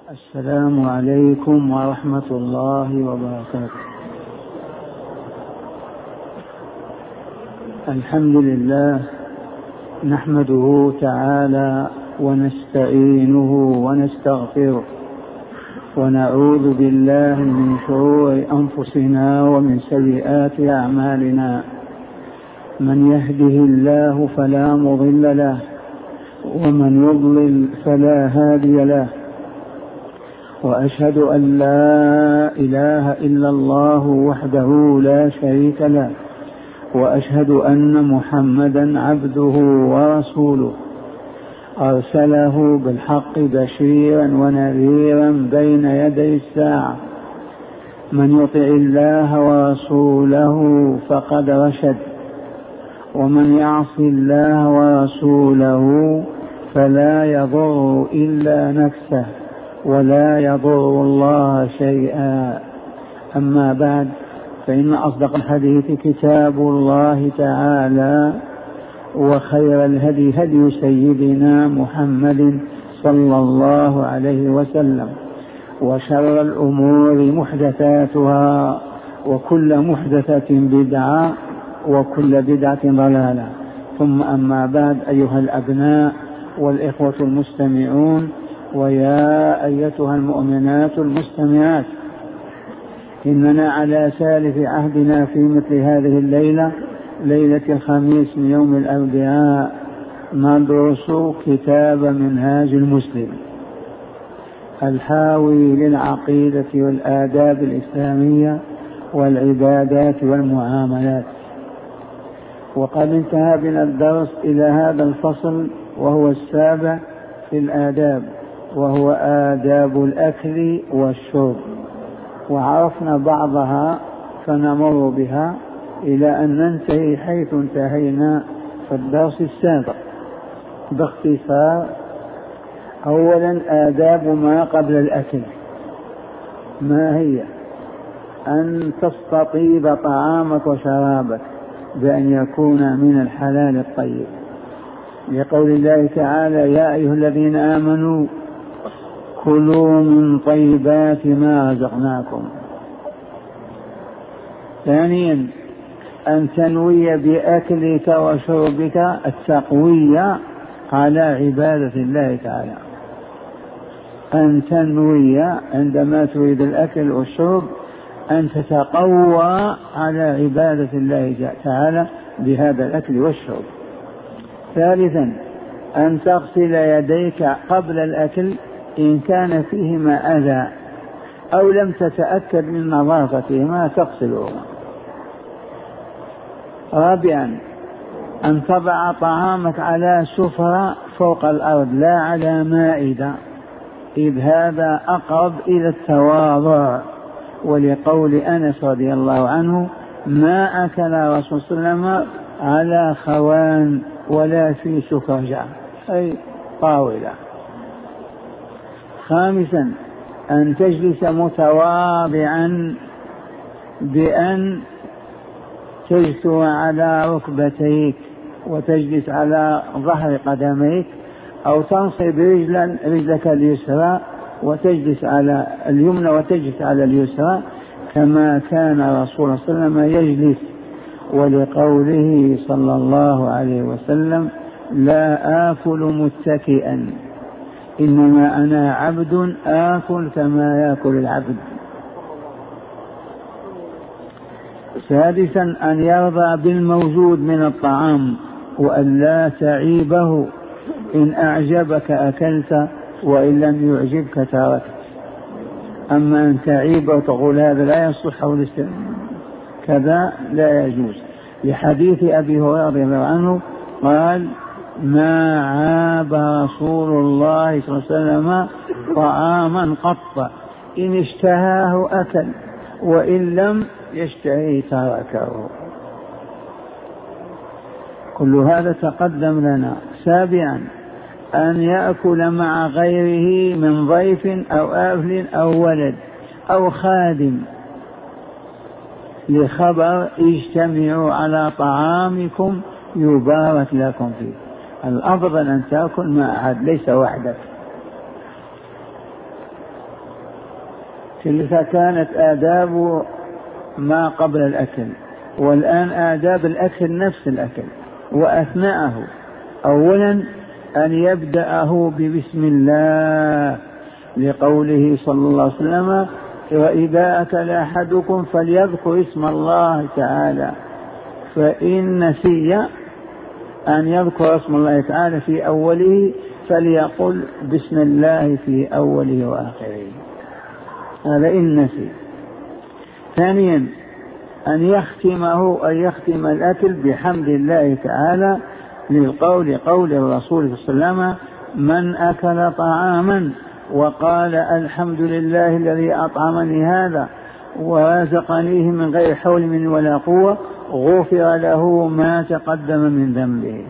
السلام عليكم ورحمة الله وبركاته. الحمد لله نحمده تعالى ونستعينه ونستغفره ونعوذ بالله من شرور أنفسنا ومن سيئات أعمالنا. من يهده الله فلا مضل له ومن يضلل فلا هادي له، وأشهد أن لا إله إلا الله وحده لا شريك له، وأشهد أن محمدا عبده ورسوله أرسله بالحق بشيرا ونذيرا بين يدي الساعة. من يطع الله ورسوله فقد رشد، ومن يعص الله ورسوله فلا يضر إلا نفسه ولا يضر الله شيئا. أما بعد، فإن أصدق الحديث كتاب الله تعالى، وخير الهدي هدي سيدنا محمد صلى الله عليه وسلم، وشر الأمور محدثاتها، وكل محدثة بدعة، وكل بدعة ضلالة. ثم أما بعد، أيها الأبناء والإخوة المستمعون، ويا أيتها المؤمنات المستمعات، إننا على سالف عهدنا في مثل هذه الليلة، ليلة الخميس من يوم الأربعاء، ندرس كتاب منهاج المسلم الحاوي للعقيدة والآداب الإسلامية والعبادات والمعاملات. وقد انتهى بنا الدرس إلى هذا الفصل، وهو السابع في الآداب، وهو آداب الأكل والشرب، وعرفنا بعضها فنمر بها إلى أن ننتهي حيث انتهينا في الدرس السابق باختصار. أولا، آداب ما قبل الأكل. ما هي؟ أن تستطيب طعامك وشرابك بأن يكون من الحلال الطيب، لقول الله تعالى: يا أيها الذين آمنوا كلوا من طيبات ما رزقناكم. ثانيا، أن تنوي بأكلك وشربك التقوية على عبادة الله تعالى. أن تنوي عندما تريد الأكل والشرب أن تتقوى على عبادة الله تعالى بهذا الأكل والشرب. ثالثا، أن تغسل يديك قبل الأكل إن كان فيهما أذى أو لم تتأكد من نظافتهما تغسلهما. رابعا، أن تضع طعامك على سفرة فوق الأرض لا على مائدة، إذ هذا أقرب إلى التواضع، ولقول أنس رضي الله عنه: ما أكل رسول صلى الله عليه وسلم على خوان ولا في سفرجة، أي طاولة. خامسا، أن تجلس متواضعا بأن تجثو على ركبتيك وتجلس على ظهر قدميك، أو تنصب رجلك اليسرى وتجلس على اليمنى وتجلس على اليسرى، كما كان رسول الله صلى الله عليه وسلم يجلس، ولقوله صلى الله عليه وسلم: لا آكل متكئا، إنما أنا عبد آكل كما يأكل العبد. سادسا، أن يرضى بالموجود من الطعام وأن لا تعيبه، إن أعجبك أكلت وإن لم يعجبك تركت. أما أن تعيب وتقول هذا لا يصلح أو كذا لا يجوز، لحديث أبي هريرة رضي الله عنه قال: ما عاب رسول الله صلى الله عليه وسلم طعاما قط، إن اشتهاه أكل وإن لم يشتهي تركه. كل هذا تقدم لنا. سابعا، أن يأكل مع غيره من ضيف أو أهل أو ولد أو خادم، لخبر: اجتمعوا على طعامكم يبارك لكم فيه. الأفضل أن تأكل مع أحد ليس وحدك. تلك كانت آداب ما قبل الأكل، والآن آداب الأكل نفس الأكل وأثناءه. أولا أن يبدأه ببسم الله، لقوله صلى الله عليه وسلم: وإذا أكل أحدكم فليذكر اسم الله تعالى، فإن نسي أن يذكر اسم الله تعالى في أوله فليقل بسم الله في أوله وآخره، هذا إن نسي. ثانيا أن يختم الأكل بحمد الله تعالى، قول الرسول صلى الله عليه وسلم: من أكل طعاما وقال الحمد لله الذي أطعمني هذا ورزقنيه من غير حول مني ولا قوة غفر له ما تقدم من ذنبه.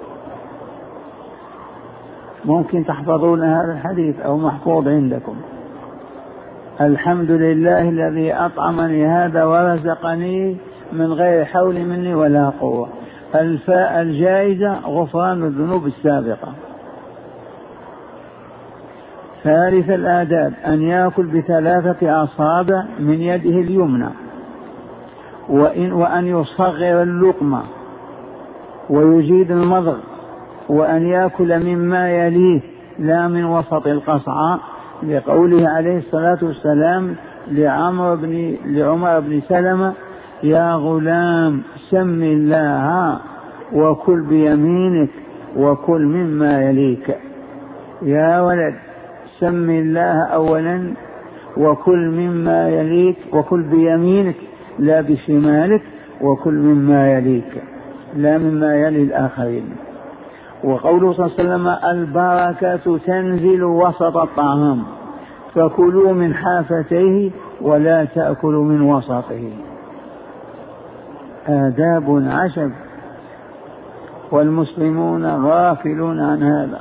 ممكن تحفظون هذا الحديث أو محفوظ عندكم: الحمد لله الذي أطعمني هذا ورزقني من غير حول مني ولا قوة. الفاء الجائزة غفران الذنوب السابقة. ثالث الآداب أن يأكل ب3 أصابع من يده اليمنى، وأن يصغر اللقمة ويجيد المضغ، وأن يأكل مما يليه لا من وسط القصعة، لقوله عليه الصلاة والسلام لعمر بن سلمة: يا غلام سم الله وكل بيمينك وكل مما يليك. يا ولد سم الله أولا وكل مما يليك، وكل بيمينك لا بشمالك، وكل مما يليك لا مما يلي الآخرين. وقوله صلى الله عليه وسلم: البركة تنزل وسط الطعام، فكلوا من حافتيه ولا تأكلوا من وسطه. آداب عشب، والمسلمون غافلون عن هذا.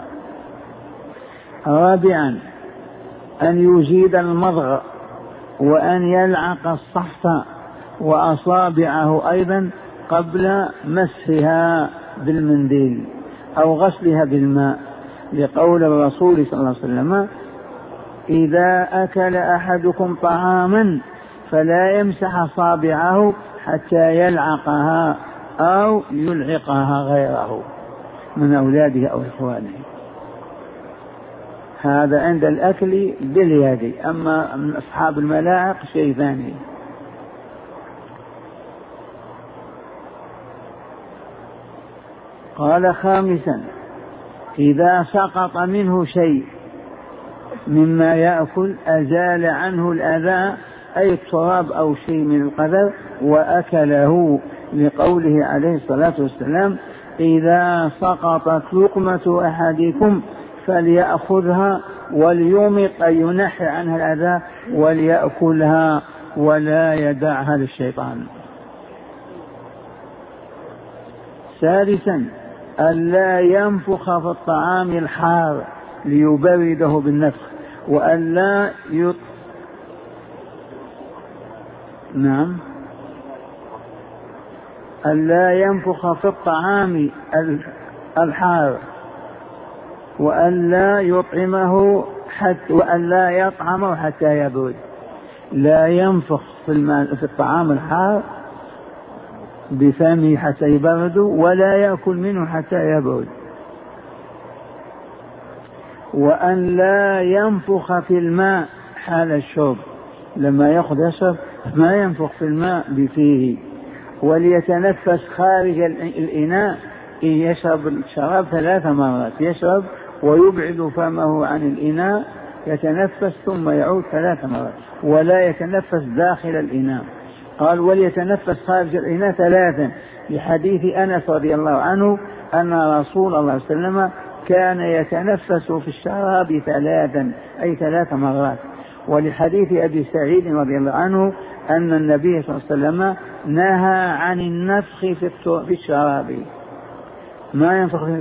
رابعا أن يجيد المضغ، وأن يلعق الصحف وأصابعه أيضا قبل مسحها بالمنديل أو غسلها بالماء، لقول الرسول صلى الله عليه وسلم: إذا أكل أحدكم طعاما فلا يمسح أصابعه حتى يلعقها أو يلعقها غيره من أولاده أو إخوانه. هذا عند الأكل باليد، أما من أصحاب الملاعق شيء ثاني. قال: خامسا إذا سقط منه شيء مما يأكل أزال عنه الأذى، أي التراب أو شيء من القدر، وأكله، لقوله عليه الصلاة والسلام: إذا سقطت لقمة أحدكم فليأخذها وليمط، أي ينحي عنها الأذى، وليأكلها ولا يدعها للشيطان. سادسا ألا ينفخ في الطعام الحار ليبرده بالنفخ، وألا ألا ينفخ في الطعام الحار، وألا يطعمه وألا يطعمه حتى يبرد. لا ينفخ في الطعام الحار بفمه حتى يبرد، ولا يأكل منه حتى يبرد. وأن لا ينفخ في الماء حال الشرب، لما يأخذ يشرب ما ينفخ في الماء بفيه. وليتنفس خارج الإناء، إن يشرب الشراب 3 مرات، يشرب ويبعد فمه عن الإناء، يتنفس ثم يعود 3 مرات، ولا يتنفس داخل الإناء. قال: وليتنفس خارج الإناء 3، لحديث أنس رضي الله عنه أن رسول الله صلى الله عليه وسلم كان يتنفس في الشراب 3، أي 3 مرات. ولحديث أبي سعيد رضي الله عنه أن النبي صلى الله عليه وسلم نهى عن النفخ في الشراب، ما ينفخ فيه.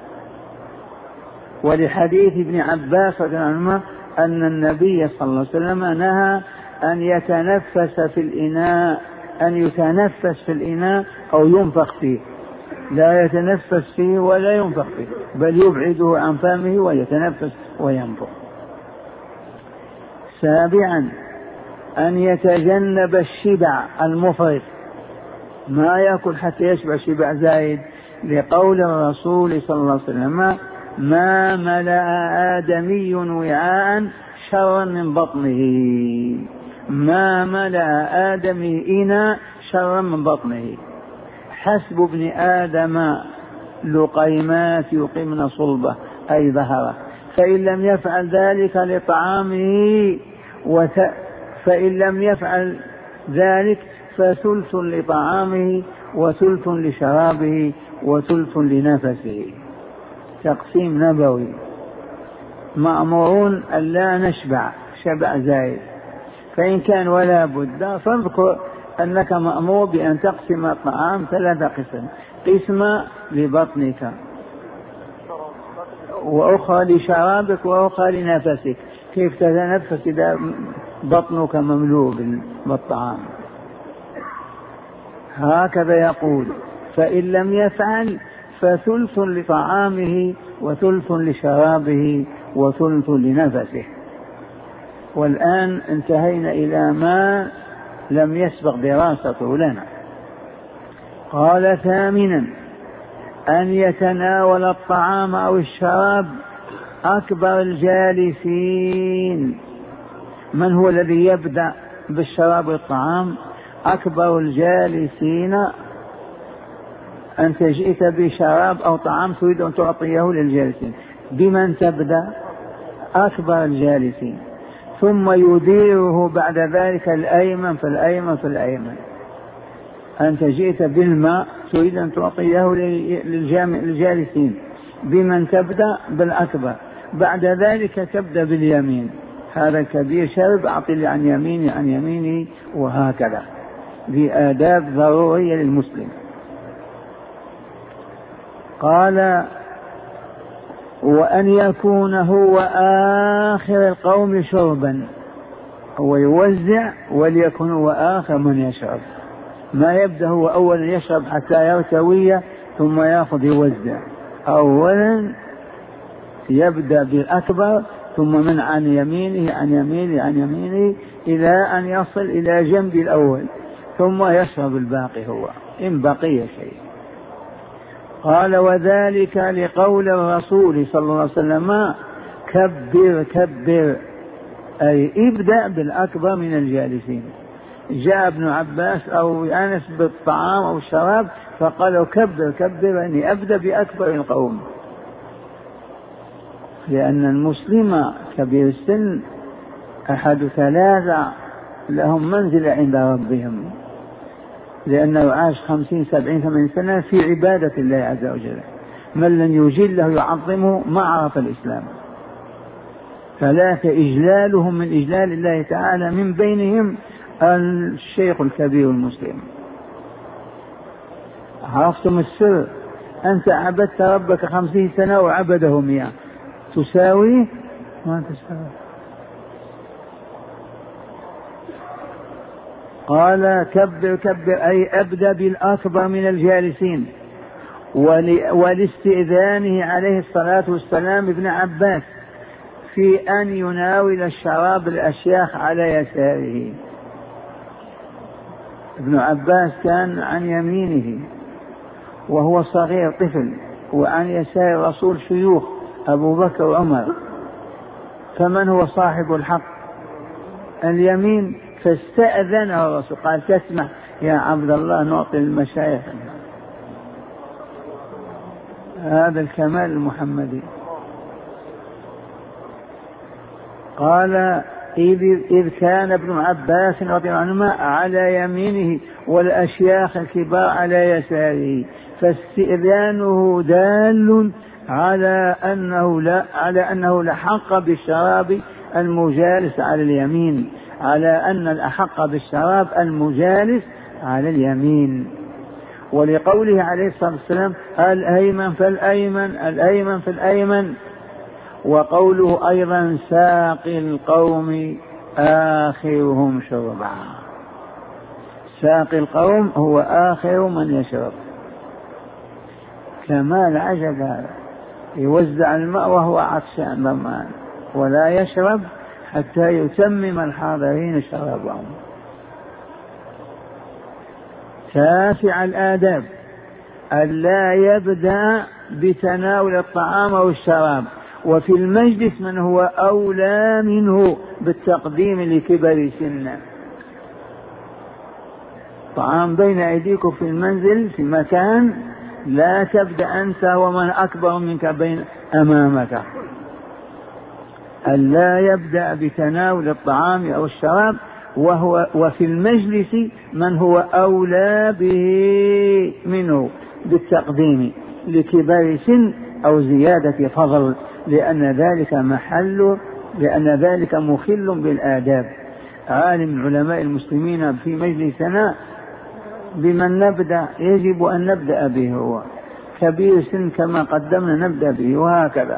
ولحديث ابن عباس رضي الله عنهما أن النبي صلى الله عليه وسلم نهى أن يتنفس في الإناء أو ينفخ فيه، لا يتنفس فيه ولا ينفخ فيه، بل يبعده عن فمه ويتنفس وينفخ. سابعا أن يتجنب الشبع المفرط، ما يأكل حتى يشبع شبع زايد، لقول الرسول صلى الله عليه وسلم: ما ملأ آدمي وعاء شرا من بطنه، ما ملأ آدمي إناء شرا من بطنه. حسب ابن آدم لقيمات يقمن صلبه أي ظهره، فإن لم يفعل ذلك لطعامه فإن لم يفعل ذلك فثلث لطعامه وثلث لشرابه وثلث لنفسه. تقسيم نبوي. مأمورون أن لا نشبع شبع زائد، فإن كان ولا بد فاذكر أنك مأمور بأن تقسم الطعام 3 قسم: قسمة لبطنك، وأخرى لشرابك، وأخرى لنفسك. كيف تتنفس إذا بطنك مملوء بالطعام؟ هكذا يقول: فإن لم يفعل فثلث لطعامه وثلث لشرابه وثلث لنفسه. والآن انتهينا إلى ما لم يسبق دراسته لنا. قال: ثامنا أن يتناول الطعام أو الشراب أكبر الجالسين. من هو الذي يبدأ بالشراب والطعام؟ أكبر الجالسين. أنت جئت بشراب أو طعام تريد أن تعطيه للجالسين، بمن تبدأ؟ أكبر الجالسين، ثم يديره بعد ذلك الأيمن فالأيمن فالأيمن. أنت جئت بالماء تريد أن تعطيه للجالسين، بمن تبدأ؟ بالأكبر، بعد ذلك تبدأ باليمين. هذا الكبير شرب، أعطي عن يميني عن يمينه، وهكذا، بآداب ضرورية للمسلم. قال: وأن يكون هو آخر القوم شربا، هو يوزع وليكن هو آخر من يشرب، ما يبدأ هو أولا يشرب حتى يرتوي ثم يأخذ يوزع. أولا يبدأ بالأكبر، ثم من عن يمينه عن يمينه عن يمينه إلى أن يصل إلى جنب الأول، ثم يشرب الباقي هو إن بقي شيء. قال: وذلك لقول الرسول صلى الله عليه وسلم: كبر كبر، أي ابدأ بالأكبر من الجالسين. جاء ابن عباس أو أنس بالطعام أو الشراب فقالوا: كبر كبر، أني أبدأ بأكبر القوم، لأن المسلم كبير السن أحد 3 لهم منزلة عند ربهم، لأنه عاش 50 70 80 سنة في عبادة الله عز وجل. من لن يجله يعظمه ما عرف الإسلام. 3 إجلالهم من إجلال الله تعالى، من بينهم الشيخ الكبير المسلم. عرفتم السر؟ أنت عبدت ربك 50 سنة وعبده 100، تساوي؟ ما تساوي. قال: كبر كبر، أي أبدأ بالأكبر من الجالسين. ولاستئذانه عليه الصلاة والسلام ابن عباس في أن يناول الشراب الأشياخ على يساره. ابن عباس كان عن يمينه وهو صغير طفل، وعن يسار الرسول شيوخ أبو بكر وعمر، فمن هو صاحب الحق؟ اليمين. فاستأذنه الرسول، قال: تسمح يا عبد الله نعطي المشايخ. هذا الكمال المحمدي. قال: إذ كان ابن عباس رضي الله عنهما على يمينه والأشياخ الكبار على يساره، فاستئذانه دال على أنه لحق بالشراب المجالس على اليمين، على أن الأحق بالشراب المجالس على اليمين. ولقوله عليه الصلاة والسلام: الأيمن فالأيمن الأيمن فالأيمن. وقوله أيضا: ساقي القوم آخرهم شربا. ساقي القوم هو آخر من يشرب. كمال عجب هذا، يوزع الماء وهو عطشان ضمان ولا يشرب حتى يتمم الحاضرين شرابهم. 9 الآداب: ألا يبدأ بتناول الطعام أو الشراب وفي المجلس من هو أولى منه بالتقديم لكبر سنه. طعام بين أيديكم في المنزل في مكان، لا تبدأ أنت ومن أكبر منك بين أمامك. ألا يبدأ بتناول الطعام أو الشراب وفي المجلس من هو أولى به منه بالتقديم لكبر سن أو زيادة فضل، لأن ذلك مخل بالآداب. عالم من علماء المسلمين في مجلسنا بمن نبدأ؟ يجب أن نبدأ به هو كبير سن كما قدمنا نبدأ به، وهكذا.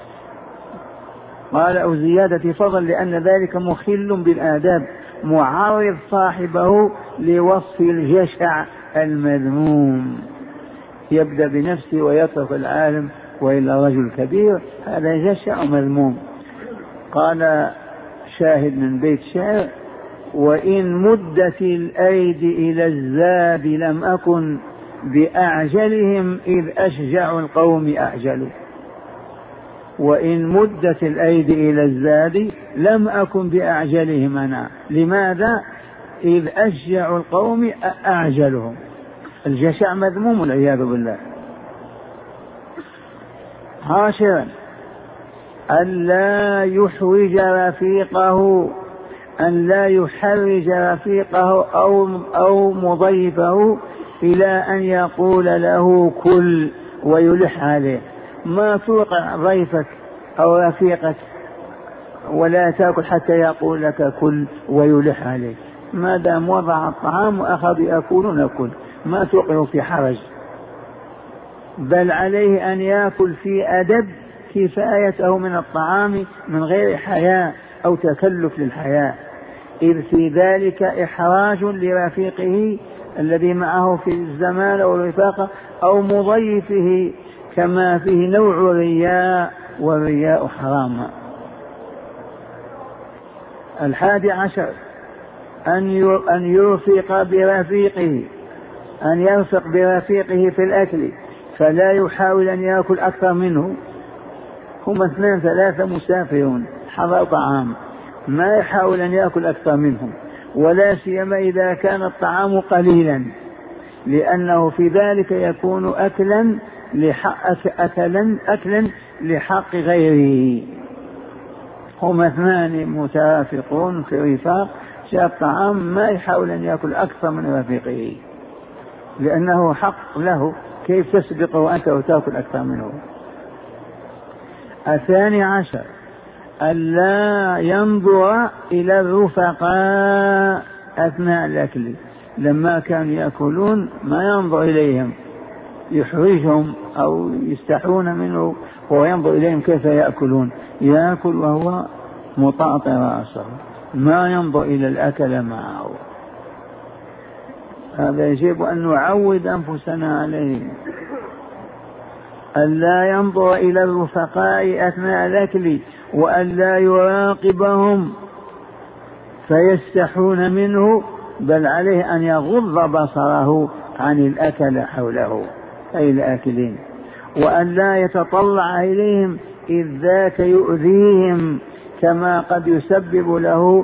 قال أو زيادة فضل لأن ذلك مخل بالآداب، معرض صاحبه لوصف الجشع المذموم. يبدأ بنفسه ويترك العالم وإلا رجل كبير، هذا جشع مذموم. قال شاهد من بيت شعر: وإن مدت الأيدي إلى الزاد لم أكن بأعجلهم إذ أشجع القوم أعجلوا. وإن مدت الأيدي إلى الزاد لم أكن بأعجلهم أنا. لماذا؟ إذ أشجع القوم أعجلهم. الجشع مذموم والعياذ بالله. 10 ألا يحرج رفيقه أو مضيفه إلى أن يقول له كل ويلح عليه. ما توقع ضيفك أو رفيقك ولا تأكل حتى يقول لك كل ويلح عليه. ما دام وضع الطعام وأخذوا يأكلون كل، ما توقع في حرج، بل عليه أن يأكل في أدب كفايته من الطعام من غير حياء أو تكلف للحياء، إذ في ذلك إحراج لرفيقه الذي معه في الزمان أو الرفاقة أو مضيفه، كما فيه نوع رياء، والرياء حرام. 11 أن يرفق برفيقه في الأكل، فلا يحاول أن يأكل أكثر منه. هم 2 3 مسافرون حضر طعام، ما يحاول أن يأكل أكثر منهم، ولا سيما إذا كان الطعام قليلا، لأنه في ذلك يكون أكلا لحق غيره. هم 2 مترافقون في رفاق، جاء الطعام ما يحاول أن يأكل أكثر من رفيقه، لأنه حق له. كيف تسبقه أنت وتأكل أكثر منه؟ 12 ألا ينظر إلى الرفقاء أثناء الأكل. لما كانوا يأكلون ما ينظر إليهم، يحرجهم أو يستحون منه، وهو ينظر إليهم كيف يأكلون. يأكل وهو مطاطئ رأسه، ما ينظر إلى الأكل معه. هذا يجب أن نعود أنفسنا عليه. ألا ينظر إلى الرفقاء أثناء الأكل، وألا يراقبهم فيستحون منه، بل عليه أن يغض بصره عن الأكل حوله أي الآكلين، وألا يتطلع إليهم إذ ذاك يؤذيهم، كما قد يسبب له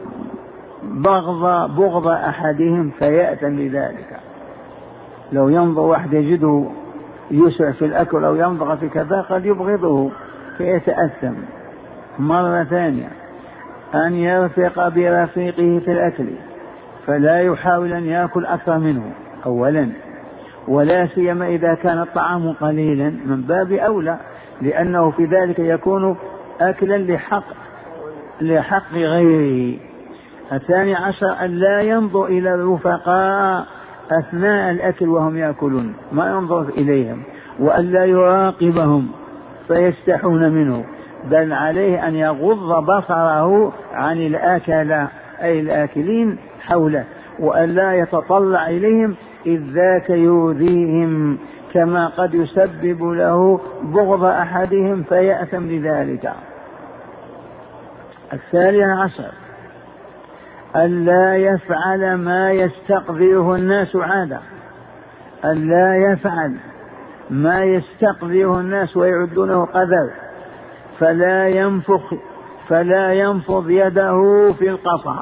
بغض أحدهم فيأتم بذلك. لو ينظر واحد يجده يسرع في الأكل أو ينظر في كذا قد يبغضه فيتأثم. مرة ثانية أن يرفق برفيقه في الأكل، فلا يحاول أن يأكل أكثر منه أولا، ولا سيما إذا كان الطعام قليلا من باب أولى، لأنه في ذلك يكون أكلا لحق غيره. 12 أن لا ينظر إلى الرفقاء أثناء الأكل وهم يأكلون، ما ينظر إليهم، وألا يراقبهم فيستحون منه، بل عليه أن يغض بصره عن الآكل أي الآكلين حوله، وألا يتطلع إليهم إذ ذاك يؤذيهم، كما قد يسبب له بغض أحدهم فيأثم لذلك. الثالث عشر ألا يفعل ما يستقذره الناس عادة، ألا يفعل ما يستقذره الناس ويعدونه قدر، فلا ينفض يده في القصعة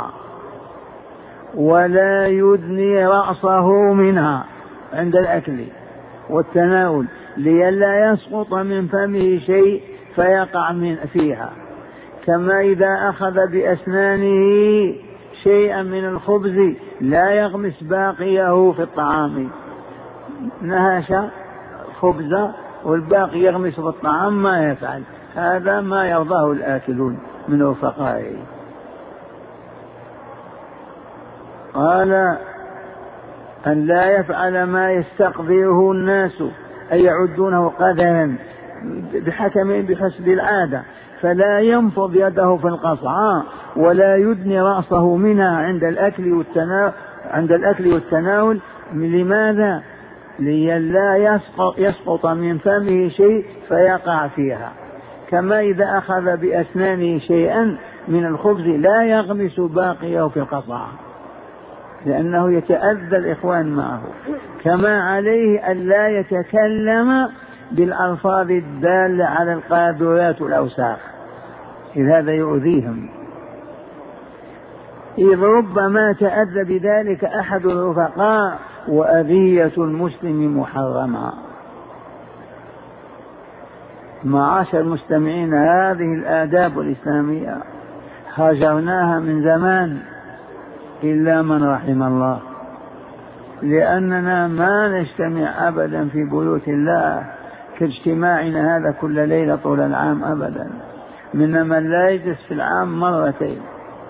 ولا يدني رأسه منها عند الأكل والتناول، لئلا يسقط من فمه شيء فيقع فيها، كما إذا أخذ بأسنانه شيئا من الخبز لا يغمس باقيه في الطعام، نهش خبزة والباقي يغمس في الطعام ما يفعل، هذا ما يرضاه الآكلون من رفقائه. قال أن لا يفعل ما يستقذره الناس أي يعدونه قدرا بحكم بحسب العادة، فلا ينفض يده في القصعة ولا يدني رأسه منها عند الأكل والتناول. لماذا؟ لئلا يسقط من فمه شيء فيقع فيها، كما إذا أخذ بأسنانه شيئا من الخبز لا يغمس باقيه في القصعة لأنه يتأذى الإخوان معه. كما عليه أن لا يتكلم بالألفاظ الدالة على القاذورات والأوساخ إذ هذا يؤذيهم، إذ ربما تأذى بذلك أحد الرفقاء وأذية المسلم محرمة. معاشر المستمعين، هذه الآداب الإسلامية هاجرناها من زمان إلا من رحم الله، لأننا ما نجتمع أبدا في بيوت الله كاجتماعنا هذا كل ليلة طول العام أبدا، من من لا يجلس في العام مرتين.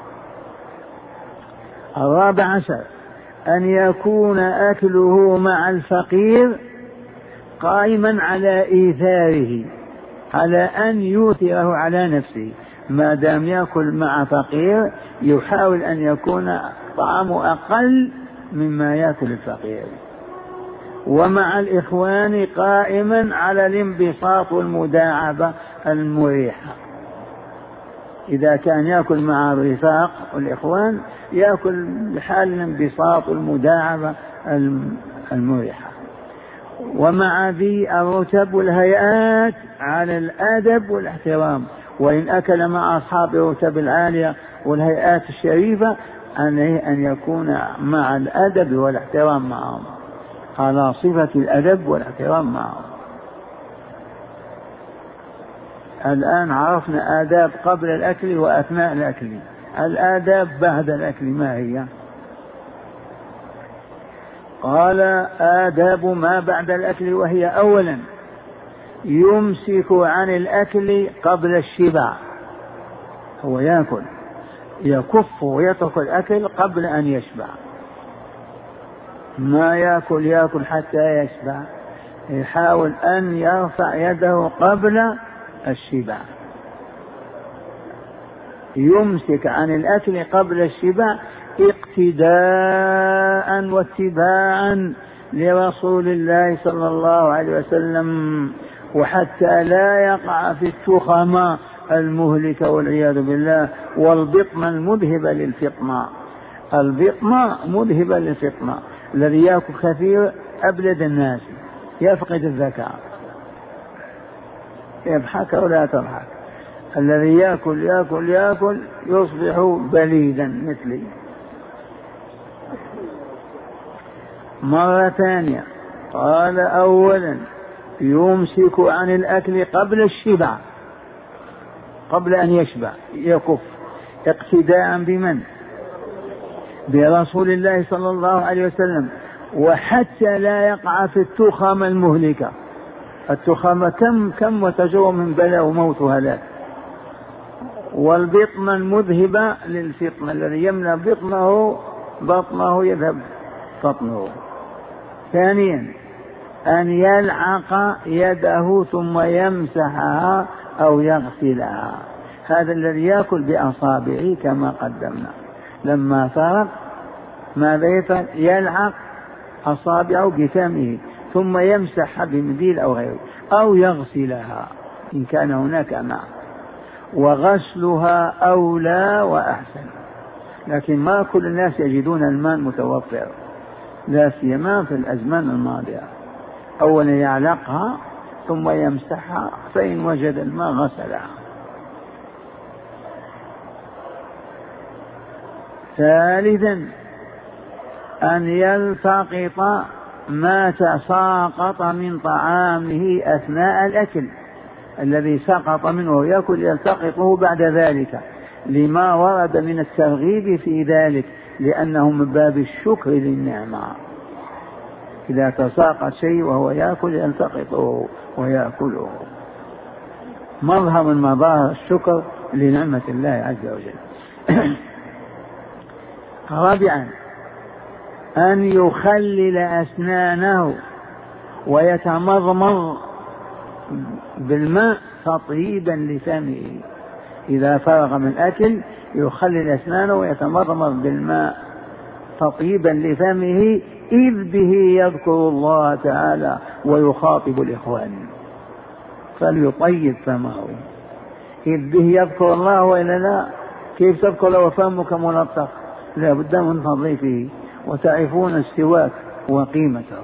الرابع عشر أن يكون أكله مع الفقير قائما على إيثاره، على أن يؤثره على نفسه، ما دام يأكل مع فقير يحاول أن يكون طعامه أقل مما يأكل الفقير. ومع الإخوان قائما على الانبساط والمداعبة المريحة، إذا كان يأكل مع الرفاق والإخوان يأكل بحال الانبساط والمداعبة المريحة. ومع ذي الرتب والهيئات على الأدب والاحترام، وإن أكل مع أصحاب الرتب العالية والهيئات الشريفة عليه أن يكون مع الأدب والاحترام معهم، على صفة الأدب والاحترام معهم. الآن عرفنا آداب قبل الأكل وأثناء الأكل، الآداب بعد الأكل ما هي؟ قال آداب ما بعد الأكل، وهي أولا يمسك عن الأكل قبل الشبع، هو يأكل يكف ويترك الأكل قبل أن يشبع، ما يأكل حتى يشبع، يحاول أن يرفع يده قبل الشبع. يمسك عن الأكل قبل الشبع اقتداء واتباعا لرسول الله صلى الله عليه وسلم، وحتى لا يقع في التخمة المهلكة والعياذ بالله، والبطمة المذهبة للفطمة. البطمة مذهبة للفطمة، الذي يأكل كثير أبلد الناس يفقد الذكاء، يضحك ولا تضحك، الذي يأكل يصبح بليدا مثلي. مرة ثانية قال أولا يمسك عن الأكل قبل الشبع، قبل أن يشبع يكف، اقتداء بمن؟ برسول الله صلى الله عليه وسلم، وحتى لا يقع في التخمة المهلكة. التخمة كم وتجر من بلاء وموت وهلاك. والبطن المذهبة للفطن، الذي يمنع بطنه يذهب فطنه. ثانيا أن يلعق يده ثم يمسحها أو يغسلها، هذا الذي يأكل بأصابعه كما قدمنا، لما فرق ماذا يفعل؟ يلعق أصابعه بفمه ثم يمسحها بمنديل أو غيره، أو يغسلها إن كان هناك ماء. وغسلها أولى وأحسن، لكن ما كل الناس يجدون الماء متوفر، لا سيما في الأزمان الماضية. أولا يعلقها ثم يمسحها، فإن وجد الماء غسلها. ثالثا أن يلتقط ما تساقط من طعامه أثناء الأكل، الذي سقط منه يأكل يلتقطه بعد ذلك، لما ورد من الترغيب في ذلك، لأنه من باب الشكر للنعمة. إذا تساقط شيء وهو يأكل يلتقطه ويأكله، مظهر من مظاهر الشكر لنعمة الله عز وجل. رابعا أن يخلل أسنانه ويتمضمض بالماء تطيبا لفمه. إذا فرغ من الأكل يخلل أسنانه ويتمضمض بالماء تطيبا لفمه، إذ به يذكر الله تعالى ويخاطب الإخوان، فليطيب فمه. إذ به يذكر الله وإلا لا، كيف تذكر لو فمك ملطخ؟ لا بد من تنظيفه، وتعرفون السواك وقيمته.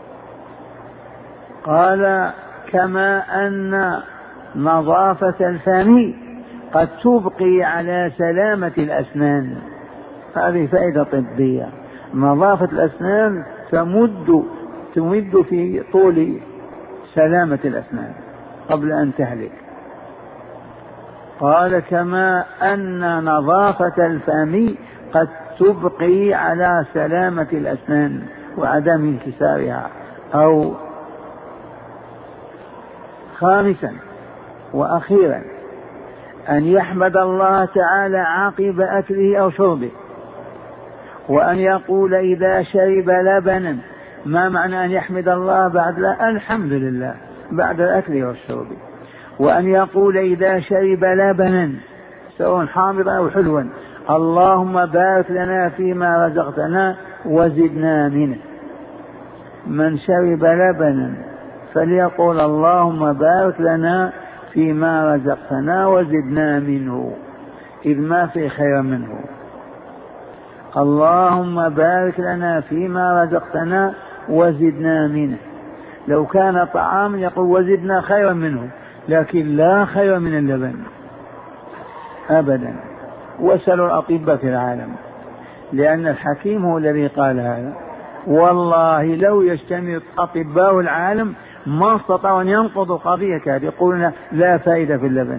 قال كما أن نظافة الفم قد تبقي على سلامة الأسنان، هذه فائدة طبية. نظافة الأسنان تمد في طول سلامة الأسنان قبل أن تهلك. قال كما أن نظافة الفم قد تبقي على سلامة الأسنان وعدم انكسارها. أو خامسا وأخيرا أن يحمد الله تعالى عقب أكله أو شربه، وأن يقول إذا شرب لبنا. ما معنى أن يحمد الله بعد لا؟ الحمد لله بعد الأكل والشرب. وأن يقول إذا شرب لبنا سواء حامضا أو حلوا: اللهم بارك لنا فيما رزقتنا وزدنا منه. من شرب لبنا فليقول اللهم بارك لنا فيما رزقتنا وزدنا منه، إذ ما في خير منه. اللهم بارك لنا فيما رزقتنا وزدنا منه. لو كان طعام يقول وزدنا خيرا منه، لكن لا خير من اللبن أبدا. واسألوا الأطباء في العالم، لأن الحكيم هو الذي قال هذا. والله لو يجتمع أطباء العالم ما استطاعوا أن ينقضوا قضية هذه، يقولون لا فائدة في اللبن.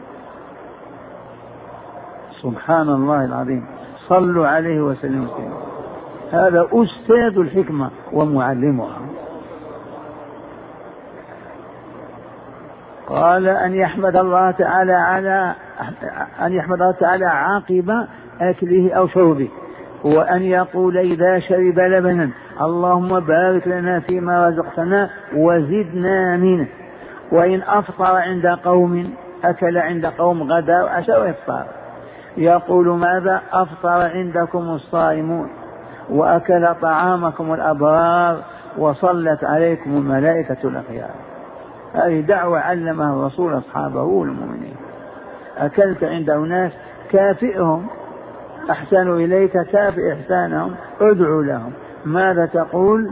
سبحان الله العظيم، صلوا عليه وسلموا. هذا أستاذ الحكمة ومعلمها. قال أن يحمد الله تعالى عاقب أكله أو شربه، وأن يقول إذا شرب لبنا اللهم بارك لنا فيما رزقتنا وزدنا منه. وإن أفطر عند قوم، أكل عند قوم غدا وعشاء وإفطار، يقول ماذا؟ أفطر عندكم الصائمون وأكل طعامكم الأبرار وصلت عليكم الملائكة الأخيار. هذه دعوة علمها الرسول أصحابه والمؤمنين. أكلت عند أناس كافئهم، أحسنوا إليك كافئ إحسانهم، ادعوا لهم. ماذا تقول؟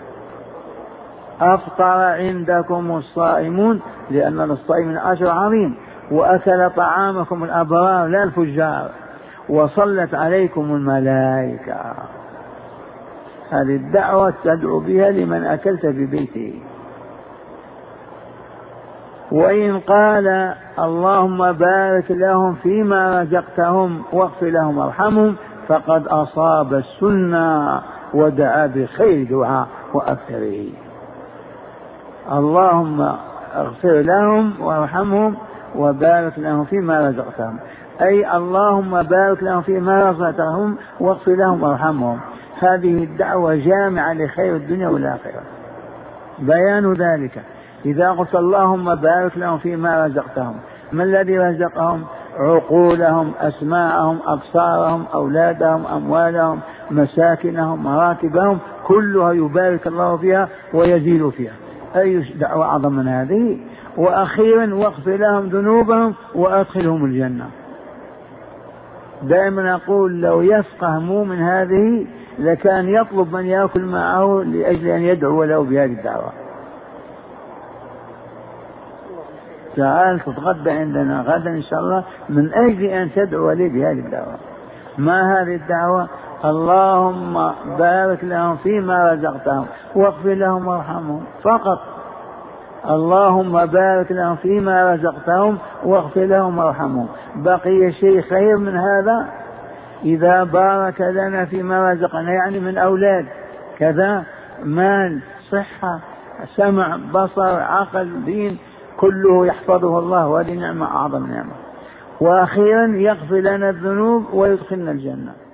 أفطر عندكم الصائمون، لأن للصائمين أجر عظيم، وأكل طعامكم الأبرار لا الفجار، وصلت عليكم الملائكة. هذه الدعوة تدعو بها لمن أكلت ببيته. وإن قال اللهم بارك لهم فيما رزقتهم واغفر لهم وارحمهم فقد أصاب السنة ودعا بخير دعاء وأكثره. اللهم اغفر لهم وارحمهم وبارك لهم فيما رزقتهم، أي اللهم بارك لهم فيما رزقتهم واغفر لهم وارحمهم. هذه الدعوة جامعة لخير الدنيا والآخرة. بيان ذلك: إذا قلت اللهم بارك لهم فيما رزقتهم، ما الذي رزقهم؟ عقولهم، أسماعهم، أبصارهم، أولادهم، أموالهم، مساكنهم، مراكبهم، كلها يبارك الله فيها ويزيد فيها. أي دعوة أعظم من هذه؟ وأخيرا واغفر لهم ذنوبهم وأدخلهم الجنة. دائما أقول لو يفقه مؤمن هذه لكان يطلب من يأكل معه لأجل أن يدعو له بهذه الدعوة. تعال تتغدى عندنا غدا إن شاء الله من أجل أن تدعو لي بهذه الدعوة. ما هذه الدعوة؟ اللهم بارك لهم فيما رزقتهم واغفر لهم وارحمهم فقط. اللهم بارك لهم فيما رزقتهم واغفر لهم وارحمهم. بقي شيء خير من هذا؟ إذا بارك لنا فيما رزقنا يعني من أولاد كذا، مال، صحة، سمع، بصر، عقل، دين، كله يحفظه الله، وهذه نعمة أعظم نعمة. وأخيرا يغفر لنا الذنوب ويدخلنا الجنة.